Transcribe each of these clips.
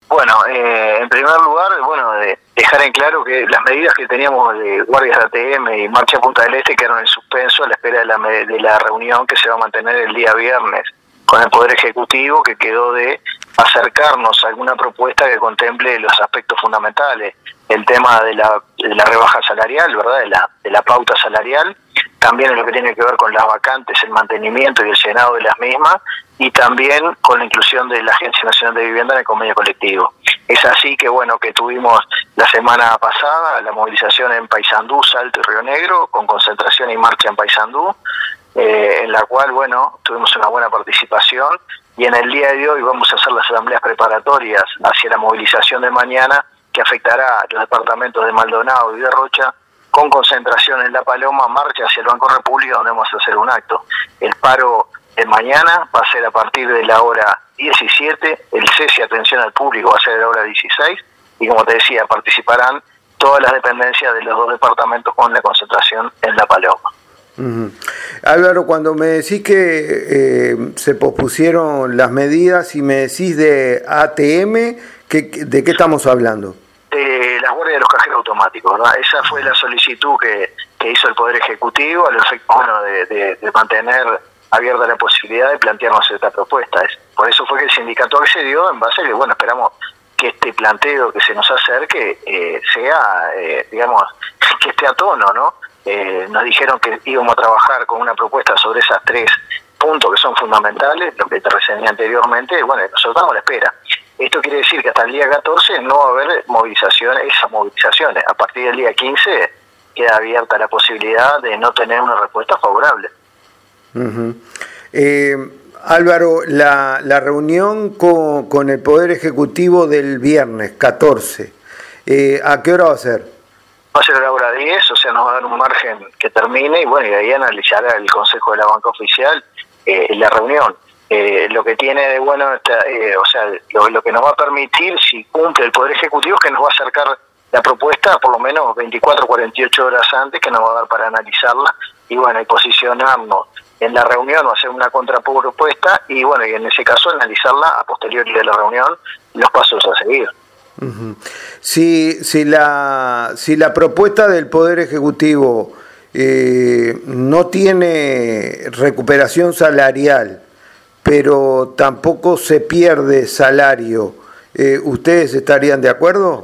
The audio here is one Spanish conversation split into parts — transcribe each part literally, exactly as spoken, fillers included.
Bueno, eh, en primer lugar, bueno, de dejar en claro que las medidas que teníamos de guardias de A T M y marcha Punta del Este quedaron en suspenso a la espera de la, de la reunión que se va a mantener el día viernes con el Poder Ejecutivo, que quedó de acercarnos a alguna propuesta que contemple los aspectos fundamentales, el tema de la, de la rebaja salarial, ¿verdad?, de la, de la pauta salarial, también en lo que tiene que ver con las vacantes, el mantenimiento y el llenado de las mismas, y también con la inclusión de la Agencia Nacional de Vivienda en el convenio colectivo. Es así que, bueno, que tuvimos la semana pasada la movilización en Paysandú, Salto y Río Negro, con concentración y marcha en Paysandú, eh, en la cual, bueno, tuvimos una buena participación, y en el día de hoy vamos a hacer las asambleas preparatorias hacia la movilización de mañana, que afectará a los departamentos de Maldonado y de Rocha, con concentración en La Paloma, marcha hacia el Banco República, donde vamos a hacer un acto. El paro de mañana va a ser a partir de la hora diecisiete, el cese y atención al público va a ser a la hora dieciséis, y como te decía, participarán todas las dependencias de los dos departamentos con la concentración en La Paloma. Uh-huh. Álvaro, cuando me decís que eh, se pospusieron las medidas y me decís de A T M, ¿qué, ¿de qué estamos hablando? De las guardias de los cajeros automáticos, ¿verdad? Esa fue la solicitud que, que hizo el Poder Ejecutivo al efecto, bueno, de, de, de mantener abierta la posibilidad de plantearnos esta propuesta. Es, por eso fue que el sindicato accedió, en base a que, bueno, esperamos que este planteo que se nos acerque eh, sea, eh, digamos, que esté a tono, ¿no? Eh, nos dijeron que íbamos a trabajar con una propuesta sobre esas tres puntos que son fundamentales, lo que te reseñé anteriormente. Bueno, nosotros estamos a la espera. Esto quiere decir que hasta el día catorce no va a haber movilizaciones, esas movilizaciones. A partir del día quince queda abierta la posibilidad de no tener una respuesta favorable. Uh-huh. eh, Álvaro, la, la reunión con, con el Poder Ejecutivo del viernes catorce, eh, ¿a qué hora va a ser? Va a ser a la hora diez, o sea, nos va a dar un margen que termine, y bueno, y de ahí analizará el Consejo de la Banca Oficial eh, la reunión. Eh, lo que tiene de bueno, esta, eh, o sea, lo, lo que nos va a permitir, si cumple el Poder Ejecutivo, es que nos va a acercar la propuesta por lo menos veinticuatro, cuarenta y ocho horas antes, que nos va a dar para analizarla, y bueno, y posicionarnos en la reunión o hacer una contrapropuesta, y bueno, y en ese caso analizarla a posteriori de la reunión, los pasos a seguir. Uh-huh. Si, si, la, si la propuesta del Poder Ejecutivo eh, no tiene recuperación salarial, pero tampoco se pierde salario, eh, ¿ustedes estarían de acuerdo?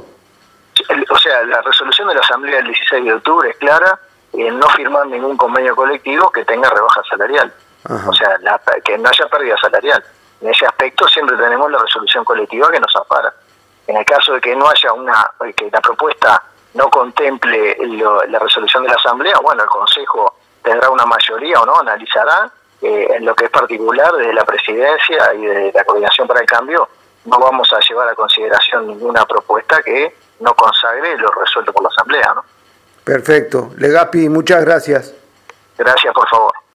O sea, la resolución de la Asamblea del dieciséis de octubre es clara, en no firmar ningún convenio colectivo que tenga rebaja salarial. Ajá. O sea, la, que no haya pérdida salarial. En ese aspecto siempre tenemos la resolución colectiva que nos ampara. En el caso de que no haya una, que la propuesta no contemple lo, la resolución de la Asamblea, bueno, el Consejo tendrá una mayoría o no, analizará. Eh, en lo que es particular, desde la Presidencia y de la Coordinación para el Cambio, no vamos a llevar a consideración ninguna propuesta que no consagre lo resuelto por la Asamblea, ¿no? Perfecto. Legapi, muchas gracias. Gracias, por favor.